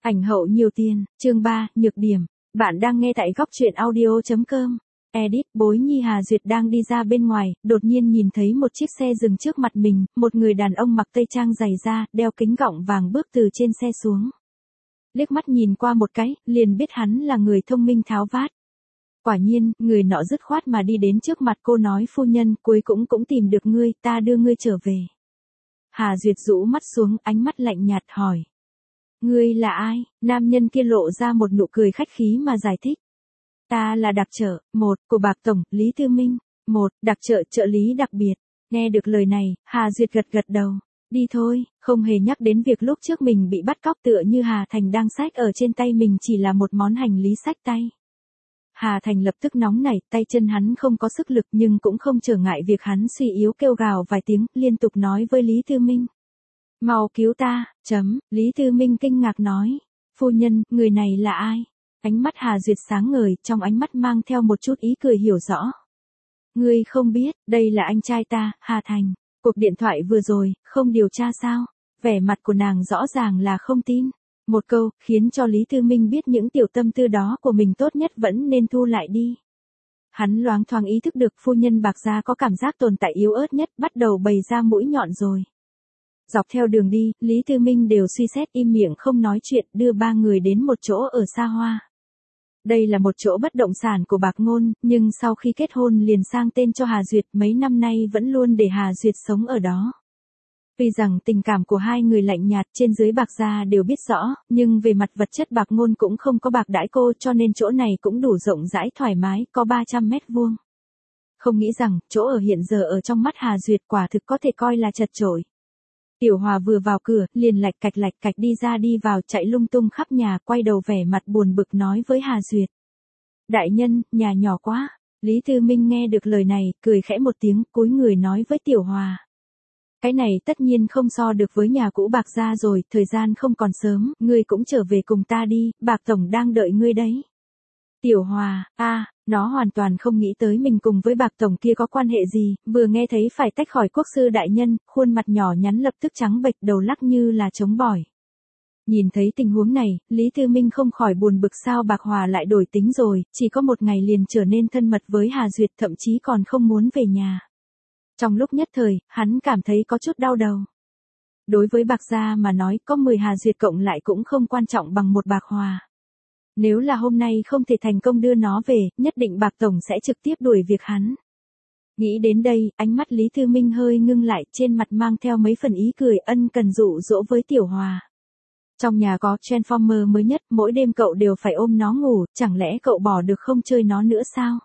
Ảnh hậu nhiều tiền, chương 3, nhược điểm. Bạn đang nghe tại góc truyện audio.com. Edit, Bối Nhi Hà Duyệt đang đi ra bên ngoài, đột nhiên nhìn thấy một chiếc xe dừng trước mặt mình, một người đàn ông mặc tây trang dày da, đeo kính gọng vàng bước từ trên xe xuống. Liếc mắt nhìn qua một cái, liền biết hắn là người thông minh tháo vát. Quả nhiên, người nọ dứt khoát mà đi đến trước mặt cô nói: phu nhân, cuối cũng tìm được ngươi, ta đưa ngươi trở về. Hà Duyệt rũ mắt xuống, ánh mắt lạnh nhạt hỏi: ngươi là ai? Nam nhân kia lộ ra một nụ cười khách khí mà giải thích: ta là đặc trợ, của Bạc Tổng, Lý Tư Minh. Đặc trợ, trợ lý đặc biệt. Nghe được lời này, Hà Duyệt gật đầu. Đi thôi, không hề nhắc đến việc lúc trước mình bị bắt cóc, tựa như Hà Thành đang xách ở trên tay mình chỉ là một món hành lý xách tay. Hà Thành lập tức nóng nảy, tay chân hắn không có sức lực nhưng cũng không trở ngại việc hắn suy yếu kêu gào vài tiếng, liên tục nói với Lý Tư Minh: mau cứu ta, Lý Tư Minh kinh ngạc nói: phu nhân, người này là ai? Ánh mắt Hà Duyệt sáng ngời, trong ánh mắt mang theo một chút ý cười hiểu rõ. Ngươi không biết, đây là anh trai ta, Hà Thành. Cuộc điện thoại vừa rồi, không điều tra sao? Vẻ mặt của nàng rõ ràng là không tin. Một câu, khiến cho Lý Tư Minh biết những tiểu tâm tư đó của mình tốt nhất vẫn nên thu lại đi. Hắn loáng thoáng ý thức được phu nhân Bạc gia có cảm giác tồn tại yếu ớt nhất, bắt đầu bày ra mũi nhọn rồi. Dọc theo đường đi, Lý Tư Minh đều suy xét im miệng không nói chuyện, đưa ba người đến một chỗ ở xa hoa. Đây là một chỗ bất động sản của Bạc Ngôn, nhưng sau khi kết hôn liền sang tên cho Hà Duyệt, mấy năm nay vẫn luôn để Hà Duyệt sống ở đó. Tuy rằng tình cảm của hai người lạnh nhạt, trên dưới Bạc gia đều biết rõ, nhưng về mặt vật chất Bạc Ngôn cũng không có bạc đãi cô, cho nên chỗ này cũng đủ rộng rãi thoải mái, có 300 mét vuông. Không nghĩ rằng, chỗ ở hiện giờ ở trong mắt Hà Duyệt quả thực có thể coi là chật chội. Tiểu Hòa vừa vào cửa, liền lạch cạch đi ra đi vào, chạy lung tung khắp nhà, quay đầu vẻ mặt buồn bực nói với Hà Duyệt: đại nhân, nhà nhỏ quá. Lý Tư Minh nghe được lời này, cười khẽ một tiếng, cúi người nói với Tiểu Hòa: cái này tất nhiên không so được với nhà cũ Bạc gia rồi, thời gian không còn sớm, ngươi cũng trở về cùng ta đi, Bạc Tổng đang đợi ngươi đấy. Tiểu Hòa, nó hoàn toàn không nghĩ tới mình cùng với Bạc Tổng kia có quan hệ gì, vừa nghe thấy phải tách khỏi quốc sư đại nhân, khuôn mặt nhỏ nhắn lập tức trắng bệch, đầu lắc như là trống bỏi. Nhìn thấy tình huống này, Lý Tư Minh không khỏi buồn bực, sao Bạc Hòa lại đổi tính rồi, chỉ có một ngày liền trở nên thân mật với Hà Duyệt, thậm chí còn không muốn về nhà. Trong lúc nhất thời, hắn cảm thấy có chút đau đầu. Đối với Bạc gia mà nói, có 10 Hà Duyệt cộng lại cũng không quan trọng bằng một Bạc Hòa. Nếu là hôm nay không thể thành công đưa nó về, nhất định Bạc Tổng sẽ trực tiếp đuổi việc hắn. Nghĩ đến đây, ánh mắt Lý Tư Minh hơi ngưng lại, trên mặt mang theo mấy phần ý cười ân cần dụ dỗ với Tiểu Hòa. Trong nhà có Transformer mới nhất, mỗi đêm cậu đều phải ôm nó ngủ, chẳng lẽ cậu bỏ được không chơi nó nữa sao?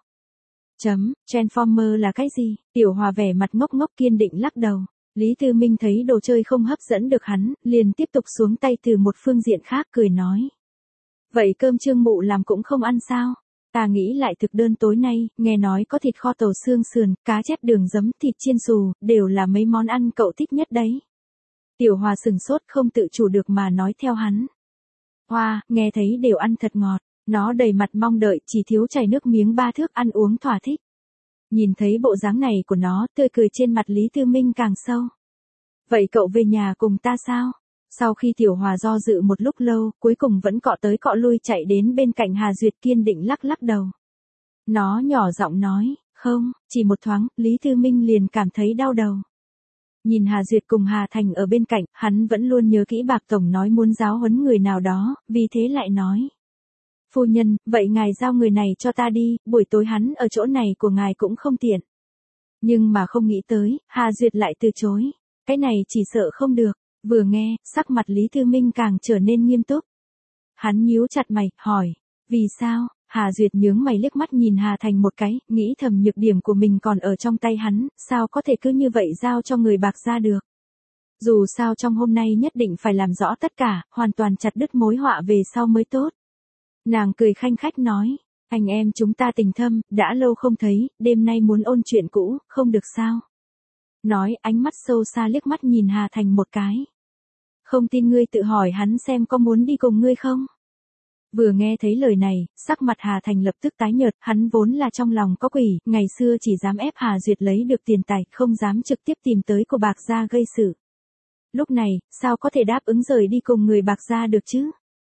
Transformer là cái gì? Tiểu Hòa vẻ mặt ngốc kiên định lắc đầu. Lý Tư Minh thấy đồ chơi không hấp dẫn được hắn, liền tiếp tục xuống tay từ một phương diện khác, cười nói: vậy cơm Trương mụ làm cũng không ăn sao? Ta nghĩ lại thực đơn tối nay, nghe nói có thịt kho tàu xương sườn, cá chép đường giấm, thịt chiên xù, đều là mấy món ăn cậu thích nhất đấy. Tiểu Hòa sừng sốt, không tự chủ được mà nói theo hắn: hoa, nghe thấy đều ăn thật ngọt. Nó đầy mặt mong đợi, chỉ thiếu chảy nước miếng 3 thước, ăn uống thỏa thích. Nhìn thấy bộ dáng này của nó, tươi cười trên mặt Lý Tư Minh càng sâu. Vậy cậu về nhà cùng ta sao? Sau khi Tiểu Hòa do dự một lúc lâu, cuối cùng vẫn cọ tới cọ lui chạy đến bên cạnh Hà Duyệt, kiên định lắc đầu. Nó nhỏ giọng nói: không, chỉ một thoáng, Lý Tư Minh liền cảm thấy đau đầu. Nhìn Hà Duyệt cùng Hà Thành ở bên cạnh, hắn vẫn luôn nhớ kỹ Bạc Tổng nói muốn giáo huấn người nào đó, vì thế lại nói: phu nhân, vậy ngài giao người này cho ta đi, buổi tối hắn ở chỗ này của ngài cũng không tiện. Nhưng mà không nghĩ tới, Hà Duyệt lại từ chối. Cái này chỉ sợ không được. Vừa nghe, sắc mặt Lý Tư Minh càng trở nên nghiêm túc. Hắn nhíu chặt mày, hỏi: vì sao? Hà Duyệt nhướng mày liếc mắt nhìn Hà Thành một cái, nghĩ thầm nhược điểm của mình còn ở trong tay hắn, sao có thể cứ như vậy giao cho người Bạc gia được. Dù sao trong hôm nay nhất định phải làm rõ tất cả, hoàn toàn chặt đứt mối họa về sau mới tốt. Nàng cười khanh khách nói: anh em chúng ta tình thâm, đã lâu không thấy, đêm nay muốn ôn chuyện cũ, không được sao? Nói, ánh mắt sâu xa liếc mắt nhìn Hà Thành một cái. Không tin ngươi tự hỏi hắn xem có muốn đi cùng ngươi không? Vừa nghe thấy lời này, sắc mặt Hà Thành lập tức tái nhợt, hắn vốn là trong lòng có quỷ, ngày xưa chỉ dám ép Hà Duyệt lấy được tiền tài, không dám trực tiếp tìm tới của Bạc gia gây sự. Lúc này, sao có thể đáp ứng rời đi cùng người Bạc gia được chứ?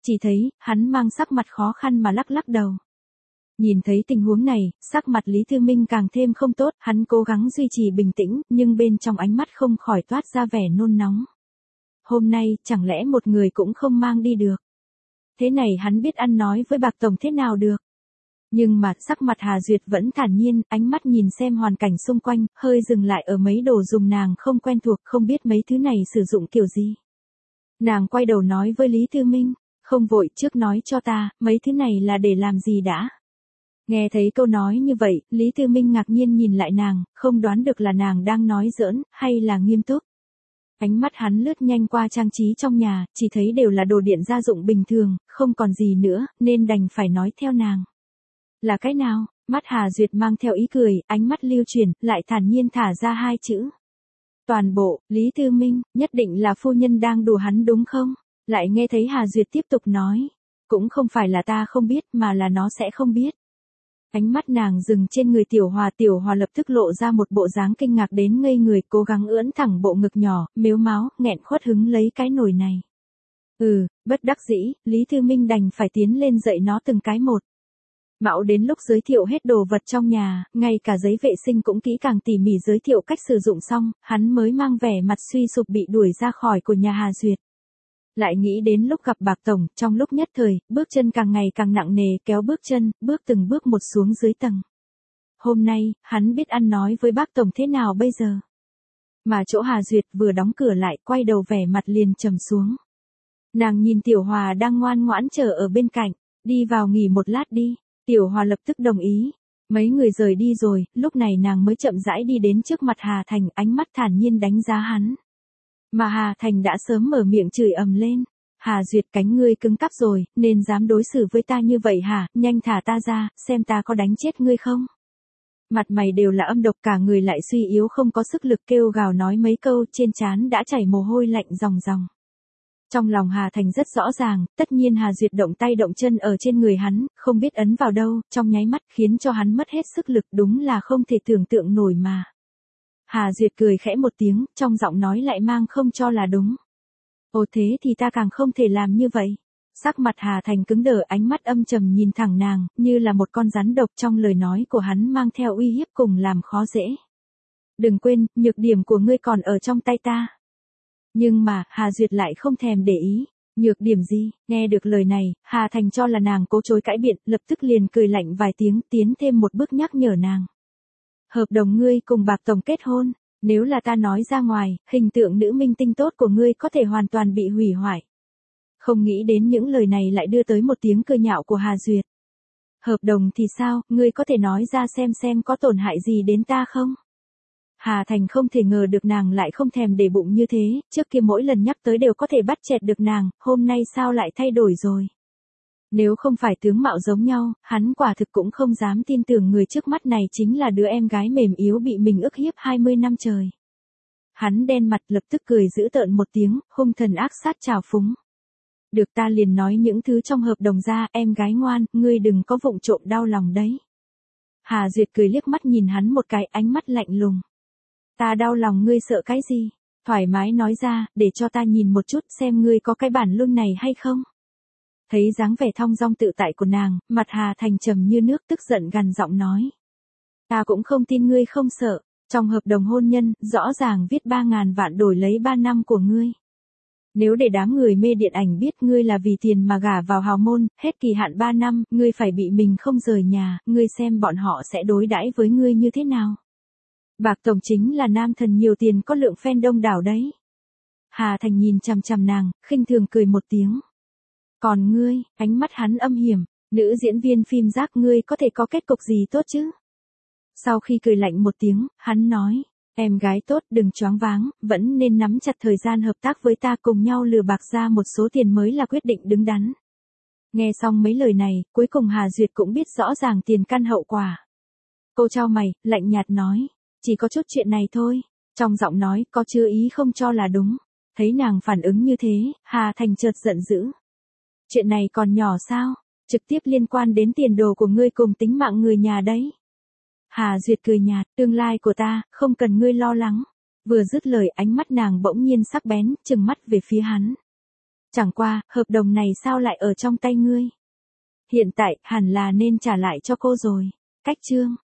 chỉ thấy, hắn mang sắc mặt khó khăn mà lắc lắc đầu. Nhìn thấy tình huống này, sắc mặt Lý Thư Minh càng thêm không tốt, hắn cố gắng duy trì bình tĩnh, nhưng bên trong ánh mắt không khỏi toát ra vẻ nôn nóng. Hôm nay, chẳng lẽ một người cũng không mang đi được? Thế này hắn biết ăn nói với Bạc Tổng thế nào được? Nhưng mà, sắc mặt Hà Duyệt vẫn thản nhiên, ánh mắt nhìn xem hoàn cảnh xung quanh, hơi dừng lại ở mấy đồ dùng nàng không quen thuộc, không biết mấy thứ này sử dụng kiểu gì. Nàng quay đầu nói với Lý Thư Minh, không vội, trước nói cho ta, mấy thứ này là để làm gì đã? Nghe thấy câu nói như vậy, Lý Thư Minh ngạc nhiên nhìn lại nàng, không đoán được là nàng đang nói giỡn, hay là nghiêm túc. Ánh mắt hắn lướt nhanh qua trang trí trong nhà, chỉ thấy đều là đồ điện gia dụng bình thường, không còn gì nữa, nên đành phải nói theo nàng. Là cái nào? Mắt Hà Duyệt mang theo ý cười, ánh mắt lưu chuyển, lại thản nhiên thả ra hai chữ. Toàn bộ, Lý Thư Minh, nhất định là phu nhân đang đùa hắn đúng không? Lại nghe thấy Hà Duyệt tiếp tục nói. Cũng không phải là ta không biết mà là nó sẽ không biết. Ánh mắt nàng dừng trên người Tiểu Hòa lập tức lộ ra một bộ dáng kinh ngạc đến ngây người, cố gắng ưỡn thẳng bộ ngực nhỏ, mếu máo, nghẹn khuất hứng lấy cái nồi này. Bất đắc dĩ, Lý Thư Minh đành phải tiến lên dạy nó từng cái một. Mạo đến lúc giới thiệu hết đồ vật trong nhà, ngay cả giấy vệ sinh cũng kỹ càng tỉ mỉ giới thiệu cách sử dụng xong, hắn mới mang vẻ mặt suy sụp bị đuổi ra khỏi của nhà Hà Duyệt. Lại nghĩ đến lúc gặp Bạc Tổng, trong lúc nhất thời, bước chân càng ngày càng nặng nề, kéo bước chân, bước từng bước một xuống dưới tầng. Hôm nay, hắn biết ăn nói với Bác Tổng thế nào bây giờ. Mà chỗ Hà Duyệt vừa đóng cửa lại, quay đầu vẻ mặt liền trầm xuống. Nàng nhìn Tiểu Hòa đang ngoan ngoãn chờ ở bên cạnh, đi vào nghỉ một lát đi. Tiểu Hòa lập tức đồng ý. Mấy người rời đi rồi, lúc này nàng mới chậm rãi đi đến trước mặt Hà Thành, ánh mắt thản nhiên đánh giá hắn. Mà Hà Thành đã sớm mở miệng chửi ầm lên. Hà Duyệt, cánh ngươi cứng cắp rồi, nên dám đối xử với ta như vậy hả, nhanh thả ta ra, xem ta có đánh chết ngươi không. Mặt mày đều là âm độc, cả người lại suy yếu không có sức lực, kêu gào nói mấy câu, trên trán đã chảy mồ hôi lạnh ròng ròng. Trong lòng Hà Thành rất rõ ràng, tất nhiên Hà Duyệt động tay động chân ở trên người hắn, không biết ấn vào đâu, trong nháy mắt khiến cho hắn mất hết sức lực, đúng là không thể tưởng tượng nổi mà. Hà Duyệt cười khẽ một tiếng, trong giọng nói lại mang không cho là đúng. Ồ, thế thì ta càng không thể làm như vậy. Sắc mặt Hà Thành cứng đờ, ánh mắt âm trầm nhìn thẳng nàng, như là một con rắn độc, trong lời nói của hắn mang theo uy hiếp cùng làm khó dễ. Đừng quên, nhược điểm của ngươi còn ở trong tay ta. Nhưng mà, Hà Duyệt lại không thèm để ý. Nhược điểm gì? Nghe được lời này, Hà Thành cho là nàng cố chối cãi biện, lập tức liền cười lạnh vài tiếng, tiến thêm một bước nhắc nhở nàng. Hợp đồng ngươi cùng Bạc Tổng kết hôn, nếu là ta nói ra ngoài, hình tượng nữ minh tinh tốt của ngươi có thể hoàn toàn bị hủy hoại. Không nghĩ đến những lời này lại đưa tới một tiếng cười nhạo của Hà Duyệt. Hợp đồng thì sao, ngươi có thể nói ra xem có tổn hại gì đến ta không? Hà Thành không thể ngờ được nàng lại không thèm để bụng như thế, trước kia mỗi lần nhắc tới đều có thể bắt chẹt được nàng, hôm nay sao lại thay đổi rồi? Nếu không phải tướng mạo giống nhau, hắn quả thực cũng không dám tin tưởng người trước mắt này chính là đứa em gái mềm yếu bị mình ức hiếp 20 năm trời. Hắn đen mặt lập tức cười giễu tợn một tiếng, hung thần ác sát trào phúng. Được, ta liền nói những thứ trong hợp đồng ra, em gái ngoan, ngươi đừng có vụng trộm đau lòng đấy. Hà Duyệt cười liếc mắt nhìn hắn một cái, ánh mắt lạnh lùng. Ta đau lòng ngươi sợ cái gì? Thoải mái nói ra, để cho ta nhìn một chút xem ngươi có cái bản lương này hay không. Thấy dáng vẻ thong dong tự tại của nàng, mặt Hà Thành trầm như nước, tức giận gằn giọng nói. Ta cũng không tin ngươi không sợ, trong hợp đồng hôn nhân, rõ ràng viết 3.000 vạn đổi lấy 3 năm của ngươi. Nếu để đám người mê điện ảnh biết ngươi là vì tiền mà gả vào hào môn, hết kỳ hạn 3 năm, ngươi phải bị mình không rời nhà, ngươi xem bọn họ sẽ đối đãi với ngươi như thế nào. Bạc Tổng chính là nam thần nhiều tiền có lượng fan đông đảo đấy. Hà Thành nhìn chằm chằm nàng, khinh thường cười một tiếng. Còn ngươi, ánh mắt hắn âm hiểm, nữ diễn viên phim rác, ngươi có thể có kết cục gì tốt chứ? Sau khi cười lạnh một tiếng, hắn nói, em gái tốt đừng choáng váng, vẫn nên nắm chặt thời gian hợp tác với ta, cùng nhau lừa bạc ra một số tiền mới là quyết định đứng đắn. Nghe xong mấy lời này, cuối cùng Hà Duyệt cũng biết rõ ràng tiền căn hậu quả. Cô chau mày, lạnh nhạt nói, chỉ có chút chuyện này thôi. Trong giọng nói có chứa ý không cho là đúng. Thấy nàng phản ứng như thế, Hà Thành chợt giận dữ. Chuyện này còn nhỏ sao? Trực tiếp liên quan đến tiền đồ của ngươi cùng tính mạng người nhà đấy. Hà Duyệt cười nhạt, tương lai của ta, không cần ngươi lo lắng. Vừa dứt lời, ánh mắt nàng bỗng nhiên sắc bén, trừng mắt về phía hắn. Chẳng qua, hợp đồng này sao lại ở trong tay ngươi? Hiện tại, hẳn là nên trả lại cho cô rồi. Cách chương.